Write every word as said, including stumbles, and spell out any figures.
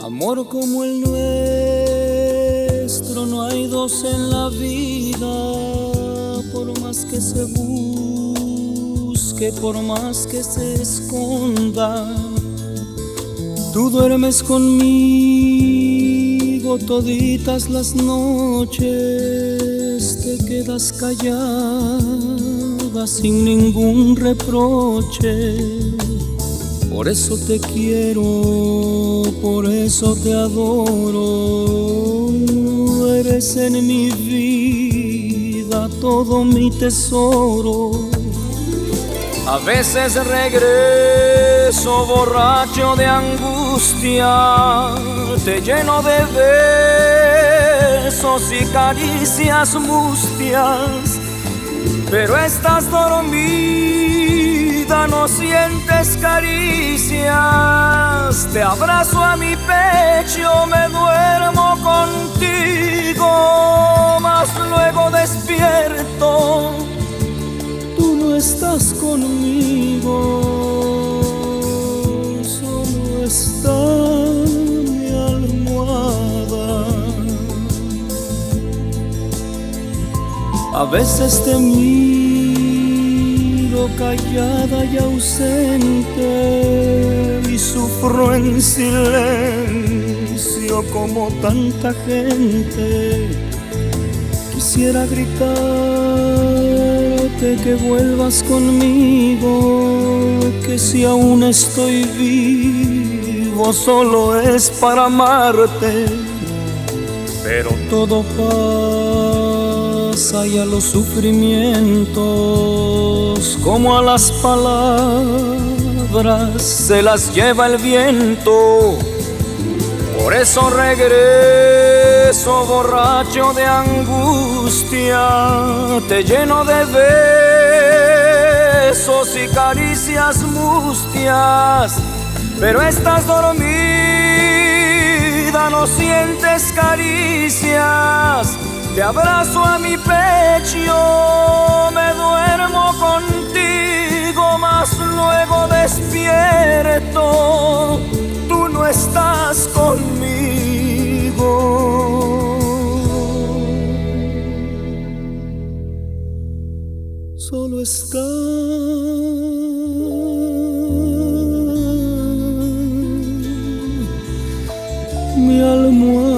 Amor como el nuestro no hay dos en la vida, por más que se busque, por más que se esconda. Tú duermes conmigo toditas las noches, te quedas callada sin ningún reproche. Por eso te quiero, por eso te adoro. Eres en mi vida todo mi tesoro. A veces regreso borracho de angustia, te lleno de besos y caricias mustias, pero estás dormida, no sientes caricias. Te abrazo a mi pecho, me duermo contigo, mas luego despierto, tú no estás conmigo, solo está mi almohada. A veces te miro callada y ausente y sufro en silencio como tanta gente. Quisiera gritarte que vuelvas conmigo, que si aún estoy vivo solo es para amarte, pero todo pasa y a los sufrimientos, como a las palabras, se las lleva el viento. Por eso regreso borracho de angustia, te lleno de besos y caricias mustias, pero estás dormida, no sientes caricias. Te abrazo a mi pecho, me duermo contigo, mas luego despierto, tú no estás conmigo, solo está mi almohada.